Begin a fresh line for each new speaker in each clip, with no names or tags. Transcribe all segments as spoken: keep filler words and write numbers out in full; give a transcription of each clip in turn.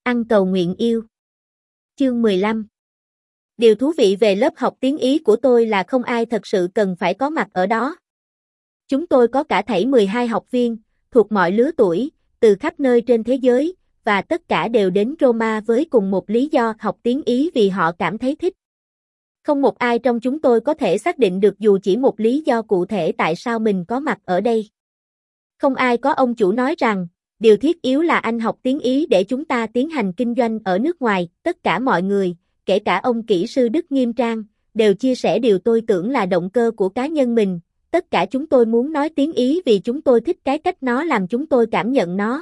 Ăn cầu nguyện yêu. Chương mười lăm. Điều thú vị về lớp học tiếng Ý của tôi là không ai thật sự cần phải có mặt ở đó. Chúng tôi có cả thảy mười hai học viên, thuộc mọi lứa tuổi, từ khắp nơi trên thế giới, và tất cả đều đến Roma với cùng một lý do học tiếng Ý vì họ cảm thấy thích. Không một ai trong chúng tôi có thể xác định được dù chỉ một lý do cụ thể tại sao mình có mặt ở đây. Không ai có ông chủ nói rằng, điều thiết yếu là anh học tiếng Ý để chúng ta tiến hành kinh doanh ở nước ngoài. Tất cả mọi người, kể cả ông kỹ sư Đức Nghiêm Trang, đều chia sẻ điều tôi tưởng là động cơ của cá nhân mình. Tất cả chúng tôi muốn nói tiếng Ý vì chúng tôi thích cái cách nó làm chúng tôi cảm nhận nó.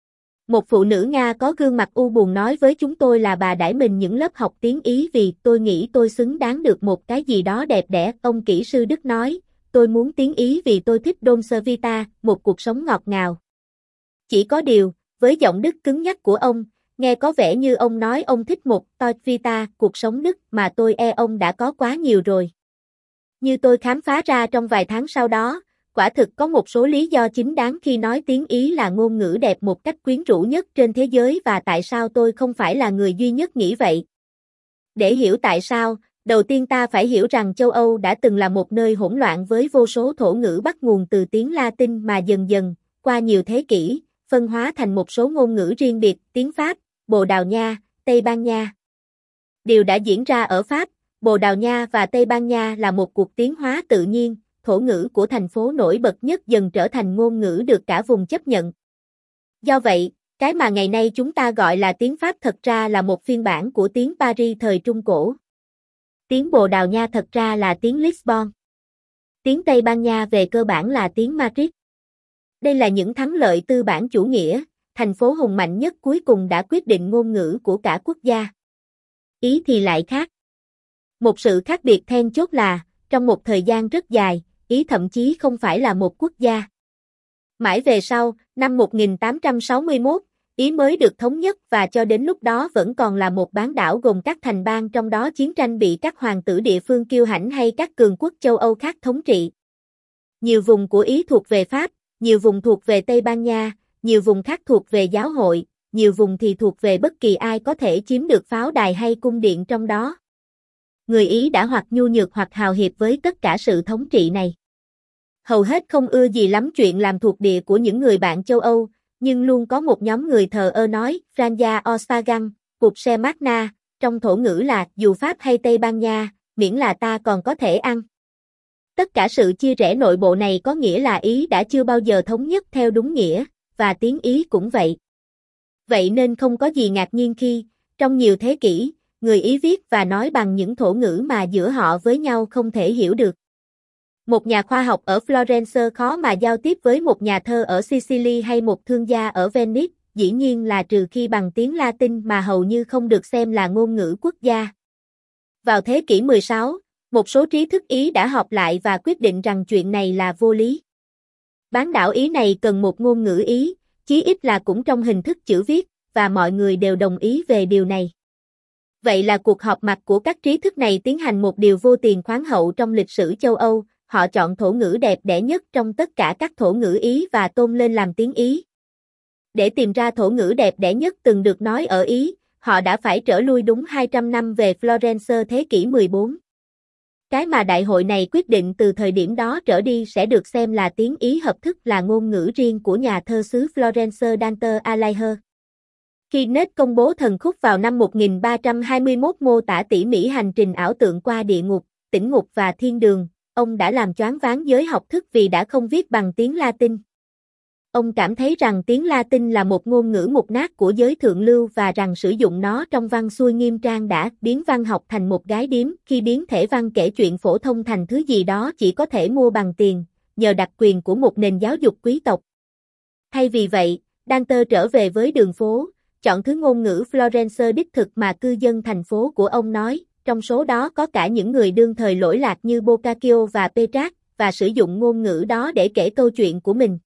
Một phụ nữ Nga có gương mặt u buồn nói với chúng tôi là bà đãi mình những lớp học tiếng Ý vì tôi nghĩ tôi xứng đáng được một cái gì đó đẹp đẽ. Ông kỹ sư Đức nói, tôi muốn tiếng Ý vì tôi thích Dolce Vita, một cuộc sống ngọt ngào. Chỉ có điều, với giọng Đức cứng nhắc của ông, nghe có vẻ như ông nói ông thích một Dolce Vita, cuộc sống Đức mà tôi e ông đã có quá nhiều rồi. Như tôi khám phá ra trong vài tháng sau đó, quả thực có một số lý do chính đáng khi nói tiếng Ý là ngôn ngữ đẹp một cách quyến rũ nhất trên thế giới và tại sao tôi không phải là người duy nhất nghĩ vậy. Để hiểu tại sao, đầu tiên ta phải hiểu rằng châu Âu đã từng là một nơi hỗn loạn với vô số thổ ngữ bắt nguồn từ tiếng Latin mà dần dần, qua nhiều thế kỷ, phân hóa thành một số ngôn ngữ riêng biệt, tiếng Pháp, Bồ Đào Nha, Tây Ban Nha. Điều đã diễn ra ở Pháp, Bồ Đào Nha và Tây Ban Nha là một cuộc tiến hóa tự nhiên, thổ ngữ của thành phố nổi bật nhất dần trở thành ngôn ngữ được cả vùng chấp nhận. Do vậy, cái mà ngày nay chúng ta gọi là tiếng Pháp thật ra là một phiên bản của tiếng Paris thời Trung Cổ. Tiếng Bồ Đào Nha thật ra là tiếng Lisbon. Tiếng Tây Ban Nha về cơ bản là tiếng Madrid. Đây là những thắng lợi tư bản chủ nghĩa, thành phố hùng mạnh nhất cuối cùng đã quyết định ngôn ngữ của cả quốc gia. Ý thì lại khác. Một sự khác biệt then chốt là, trong một thời gian rất dài, Ý thậm chí không phải là một quốc gia. Mãi về sau, năm một nghìn tám trăm sáu mươi mốt, Ý mới được thống nhất và cho đến lúc đó vẫn còn là một bán đảo gồm các thành bang trong đó chiến tranh bị các hoàng tử địa phương kiêu hãnh hay các cường quốc châu Âu khác thống trị. Nhiều vùng của Ý thuộc về Pháp, nhiều vùng thuộc về Tây Ban Nha, nhiều vùng khác thuộc về giáo hội, nhiều vùng thì thuộc về bất kỳ ai có thể chiếm được pháo đài hay cung điện trong đó. Người Ý đã hoặc nhu nhược hoặc hào hiệp với tất cả sự thống trị này. Hầu hết không ưa gì lắm chuyện làm thuộc địa của những người bạn châu Âu, nhưng luôn có một nhóm người thờ ơ nói, Franja Ostagan, cuộc xe Magna, trong thổ ngữ là dù Pháp hay Tây Ban Nha, miễn là ta còn có thể ăn. Tất cả sự chia rẽ nội bộ này có nghĩa là Ý đã chưa bao giờ thống nhất theo đúng nghĩa, và tiếng Ý cũng vậy. Vậy nên không có gì ngạc nhiên khi, trong nhiều thế kỷ, người Ý viết và nói bằng những thổ ngữ mà giữa họ với nhau không thể hiểu được. Một nhà khoa học ở Florence khó mà giao tiếp với một nhà thơ ở Sicily hay một thương gia ở Venice, dĩ nhiên là trừ khi bằng tiếng Latin mà hầu như không được xem là ngôn ngữ quốc gia. Vào thế kỷ mười sáu, một số trí thức Ý đã họp lại và quyết định rằng chuyện này là vô lý. Bán đảo Ý này cần một ngôn ngữ Ý, chí ít là cũng trong hình thức chữ viết, và mọi người đều đồng ý về điều này. Vậy là cuộc họp mặt của các trí thức này tiến hành một điều vô tiền khoáng hậu trong lịch sử châu Âu, họ chọn thổ ngữ đẹp đẽ nhất trong tất cả các thổ ngữ Ý và tôn lên làm tiếng Ý. Để tìm ra thổ ngữ đẹp đẽ nhất từng được nói ở Ý, họ đã phải trở lui đúng hai trăm năm về Florence thế kỷ mười bốn. Cái mà đại hội này quyết định từ thời điểm đó trở đi sẽ được xem là tiếng Ý hợp thức là ngôn ngữ riêng của nhà thơ xứ Florence Dante Alighieri. Khi Nết công bố thần khúc vào năm một nghìn ba trăm hai mươi mốt mô tả tỉ mỉ hành trình ảo tượng qua địa ngục, tỉnh ngục và thiên đường, ông đã làm choáng váng giới học thức vì đã không viết bằng tiếng Latin. Ông cảm thấy rằng tiếng Latin là một ngôn ngữ mục nát của giới thượng lưu và rằng sử dụng nó trong văn xuôi nghiêm trang đã biến văn học thành một gái điếm khi biến thể văn kể chuyện phổ thông thành thứ gì đó chỉ có thể mua bằng tiền, nhờ đặc quyền của một nền giáo dục quý tộc. Thay vì vậy, Dante trở về với đường phố, chọn thứ ngôn ngữ Florence đích thực mà cư dân thành phố của ông nói, trong số đó có cả những người đương thời lỗi lạc như Boccaccio và Petrarch, và sử dụng ngôn ngữ đó để kể câu chuyện của mình.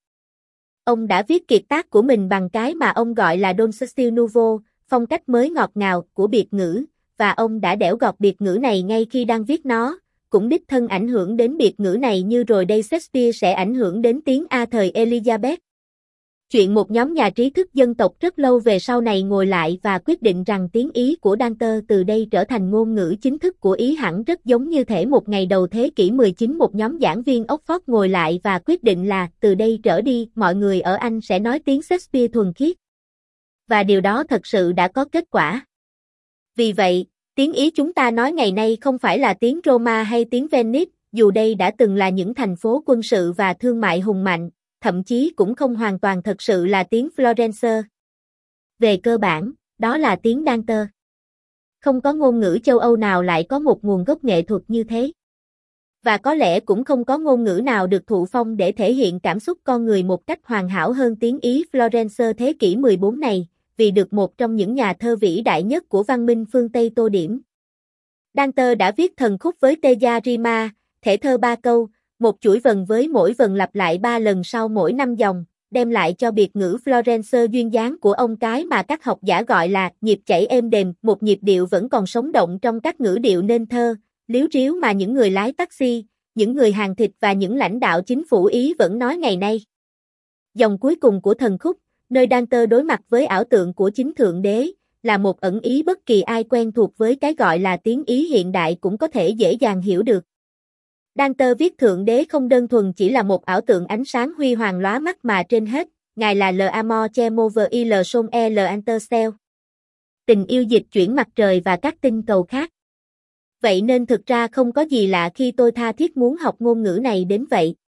Ông đã viết kiệt tác của mình bằng cái mà ông gọi là Dolce Stile Nouveau, phong cách mới ngọt ngào của biệt ngữ, và ông đã đẽo gọt biệt ngữ này ngay khi đang viết nó, cũng đích thân ảnh hưởng đến biệt ngữ này như rồi đây Shakespeare sẽ ảnh hưởng đến tiếng A thời Elizabeth. Chuyện một nhóm nhà trí thức dân tộc rất lâu về sau này ngồi lại và quyết định rằng tiếng Ý của Dante từ đây trở thành ngôn ngữ chính thức của Ý hẳn rất giống như thể một ngày đầu thế kỷ mười chín một nhóm giảng viên Oxford ngồi lại và quyết định là từ đây trở đi mọi người ở Anh sẽ nói tiếng Shakespeare thuần khiết. Và điều đó thật sự đã có kết quả. Vì vậy, tiếng Ý chúng ta nói ngày nay không phải là tiếng Roma hay tiếng Venice, dù đây đã từng là những thành phố quân sự và thương mại hùng mạnh, thậm chí cũng không hoàn toàn thật sự là tiếng Florence. Về cơ bản, đó là tiếng Dante. Không có ngôn ngữ châu Âu nào lại có một nguồn gốc nghệ thuật như thế. Và có lẽ cũng không có ngôn ngữ nào được thụ phong để thể hiện cảm xúc con người một cách hoàn hảo hơn tiếng Ý Florence thế kỷ mười bốn này, vì được một trong những nhà thơ vĩ đại nhất của văn minh phương Tây tô điểm. Dante đã viết thần khúc với Teja Rima, thể thơ ba câu, một chuỗi vần với mỗi vần lặp lại ba lần sau mỗi năm dòng, đem lại cho biệt ngữ Florence duyên dáng của ông cái mà các học giả gọi là nhịp chảy êm đềm, một nhịp điệu vẫn còn sống động trong các ngữ điệu nên thơ, líu ríu mà những người lái taxi, những người hàng thịt và những lãnh đạo chính phủ Ý vẫn nói ngày nay. Dòng cuối cùng của thần khúc, nơi Dante đối mặt với ảo tượng của chính Thượng Đế, là một ẩn ý bất kỳ ai quen thuộc với cái gọi là tiếng Ý hiện đại cũng có thể dễ dàng hiểu được. Dante viết Thượng Đế không đơn thuần chỉ là một ảo tượng ánh sáng huy hoàng lóa mắt mà trên hết, Ngài là l'amor che move il son e l'intercell. Tình yêu dịch chuyển mặt trời và các tinh cầu khác. Vậy nên thực ra không có gì lạ khi tôi tha thiết muốn học ngôn ngữ này đến vậy.